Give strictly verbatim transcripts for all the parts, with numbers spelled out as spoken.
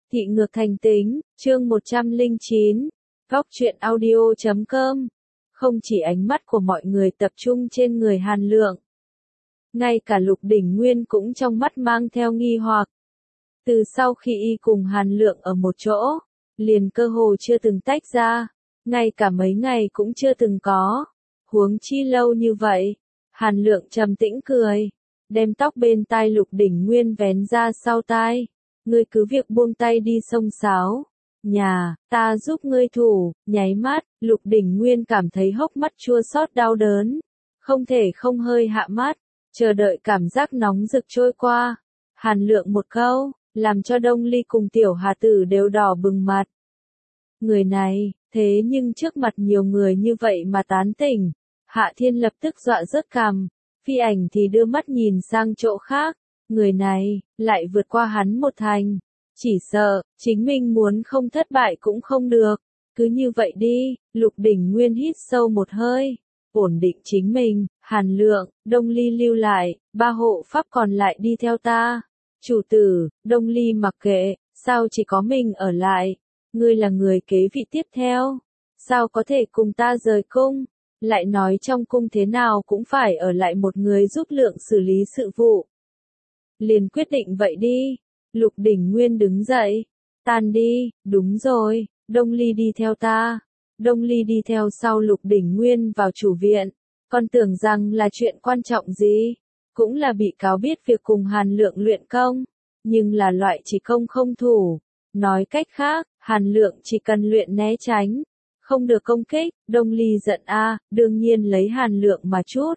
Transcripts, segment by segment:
Thị ngược thành tính, chương một trăm lẻ chín, góc truyện audio chấm com. Không chỉ ánh mắt của mọi người tập trung trên người Hàn Lượng. Ngay cả Lục Đỉnh Nguyên cũng trong mắt mang theo nghi hoặc. Từ sau khi y cùng Hàn Lượng ở một chỗ, liền cơ hồ chưa từng tách ra, ngay cả mấy ngày cũng chưa từng có. Huống chi lâu như vậy, Hàn Lượng trầm tĩnh cười, đem tóc bên tai Lục Đỉnh Nguyên vén ra sau tai. Ngươi cứ việc buông tay đi xông xáo. Nhà, ta giúp ngươi thủ, nháy mắt, Lục Đỉnh Nguyên cảm thấy hốc mắt chua xót đau đớn. Không thể không hơi hạ mắt, chờ đợi cảm giác nóng rực trôi qua. Hàn Lượng một câu, làm cho Đông Ly cùng Tiểu Hà Tử đều đỏ bừng mặt. Người này, thế nhưng trước mặt nhiều người như vậy mà tán tỉnh. Hạ Thiên lập tức dọa rớt cằm, Phi Ảnh thì đưa mắt nhìn sang chỗ khác. Người này, lại vượt qua hắn một thành. Chỉ sợ, chính mình muốn không thất bại cũng không được. Cứ như vậy đi, Lục Đỉnh Nguyên hít sâu một hơi. Ổn định chính mình, Hàn Lượng, Đông Ly lưu lại, ba hộ pháp còn lại đi theo ta. Chủ tử, Đông Ly mặc kệ, sao chỉ có mình ở lại? Ngươi là người kế vị tiếp theo. Sao có thể cùng ta rời cung? Lại nói trong cung thế nào cũng phải ở lại một người giúp Lượng xử lý sự vụ. Liền quyết định vậy đi. Lục Đỉnh Nguyên đứng dậy. Tan đi, đúng rồi, Đông Ly đi theo ta. Đông Ly đi theo sau Lục Đỉnh Nguyên vào chủ viện. Con tưởng rằng là chuyện quan trọng gì? Cũng là bị cáo biết việc cùng Hàn Lượng luyện công. Nhưng là loại chỉ công không thủ. Nói cách khác, Hàn Lượng chỉ cần luyện né tránh. Không được công kích, Đông Ly giận a, đương nhiên lấy Hàn Lượng mà chút.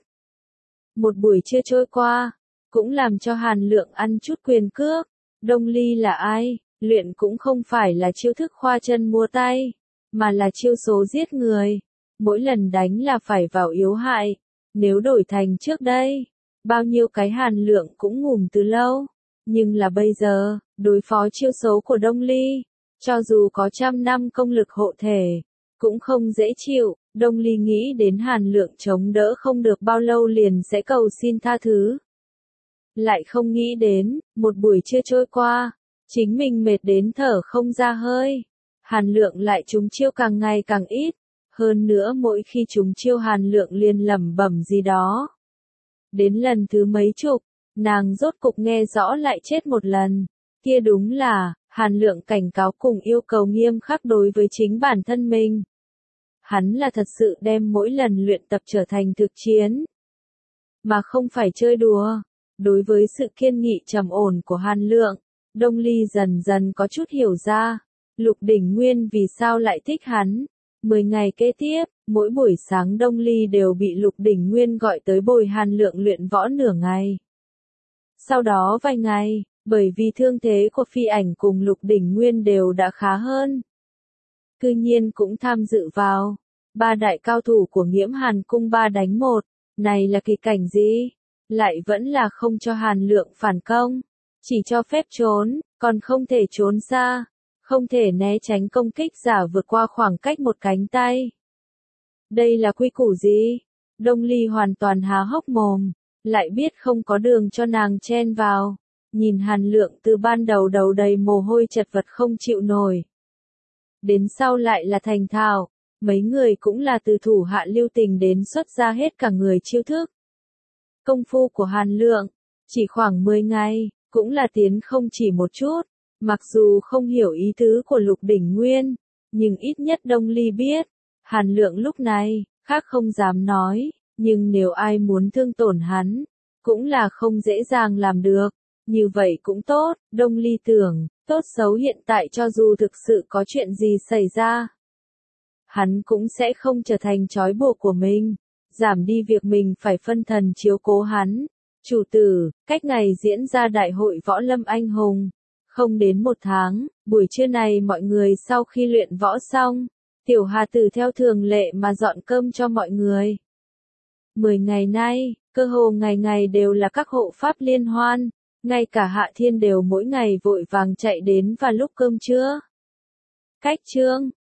Một buổi trưa trôi qua, cũng làm cho Hàn Lượng ăn chút quyền cước. Đông Ly là ai? Luyện cũng không phải là chiêu thức khoa chân múa tay, mà là chiêu số giết người. Mỗi lần đánh là phải vào yếu hại. Nếu đổi thành trước đây, bao nhiêu cái Hàn Lượng cũng ngủm từ lâu. Nhưng là bây giờ, đối phó chiêu số của Đông Ly, cho dù có trăm năm công lực hộ thể, cũng không dễ chịu. Đông Ly nghĩ đến Hàn Lượng chống đỡ không được bao lâu liền sẽ cầu xin tha thứ. Lại không nghĩ đến, một buổi trưa trôi qua, chính mình mệt đến thở không ra hơi. Hàn Lượng lại trúng chiêu càng ngày càng ít, hơn nữa mỗi khi trúng chiêu Hàn Lượng liền lẩm bẩm gì đó. Đến lần thứ mấy chục, nàng rốt cục nghe rõ lại chết một lần. Kia đúng là, Hàn Lượng cảnh cáo cùng yêu cầu nghiêm khắc đối với chính bản thân mình. Hắn là thật sự đem mỗi lần luyện tập trở thành thực chiến, mà không phải chơi đùa. Đối với sự kiên nghị trầm ổn của Hàn Lượng, Đông Ly dần dần có chút hiểu ra. Lục Đỉnh Nguyên vì sao lại thích hắn. Mười ngày kế tiếp, mỗi buổi sáng Đông Ly đều bị Lục Đỉnh Nguyên gọi tới bồi Hàn Lượng luyện võ nửa ngày. Sau đó vài ngày, bởi vì thương thế của Phi Ảnh cùng Lục Đỉnh Nguyên đều đã khá hơn, cư nhiên cũng tham dự vào. Ba đại cao thủ của Nghiễm Hàn cung ba đánh một. Này là kỳ cảnh gì? Lại vẫn là không cho Hàn Lượng phản công, chỉ cho phép trốn, còn không thể trốn xa, không thể né tránh công kích giả vượt qua khoảng cách một cánh tay. Đây là quy củ gì? Đông Ly hoàn toàn há hốc mồm, lại biết không có đường cho nàng chen vào. Nhìn Hàn Lượng từ ban đầu đầu đầy mồ hôi chật vật không chịu nổi, đến sau lại là thành thạo, mấy người cũng là từ thủ hạ lưu tình đến xuất ra hết cả người chiêu thức. Công phu của Hàn Lượng, chỉ khoảng mười ngày, cũng là tiến không chỉ một chút. Mặc dù không hiểu ý tứ của Lục Đỉnh Nguyên, nhưng ít nhất Đông Ly biết. Hàn Lượng lúc này, khác không dám nói, nhưng nếu ai muốn thương tổn hắn, cũng là không dễ dàng làm được. Như vậy cũng tốt, Đông Ly tưởng, tốt xấu hiện tại cho dù thực sự có chuyện gì xảy ra, hắn cũng sẽ không trở thành trói buộc của mình. Giảm đi việc mình phải phân thần chiếu cố hắn. Chủ tử, cách ngày diễn ra đại hội võ lâm anh hùng. Không đến một tháng, buổi trưa này mọi người sau khi luyện võ xong, Tiểu Hà Tử theo thường lệ mà dọn cơm cho mọi người. Mười ngày nay, cơ hồ ngày ngày đều là các hộ pháp liên hoan, ngay cả Hạ Thiên đều mỗi ngày vội vàng chạy đến vào lúc cơm trưa. Cách chương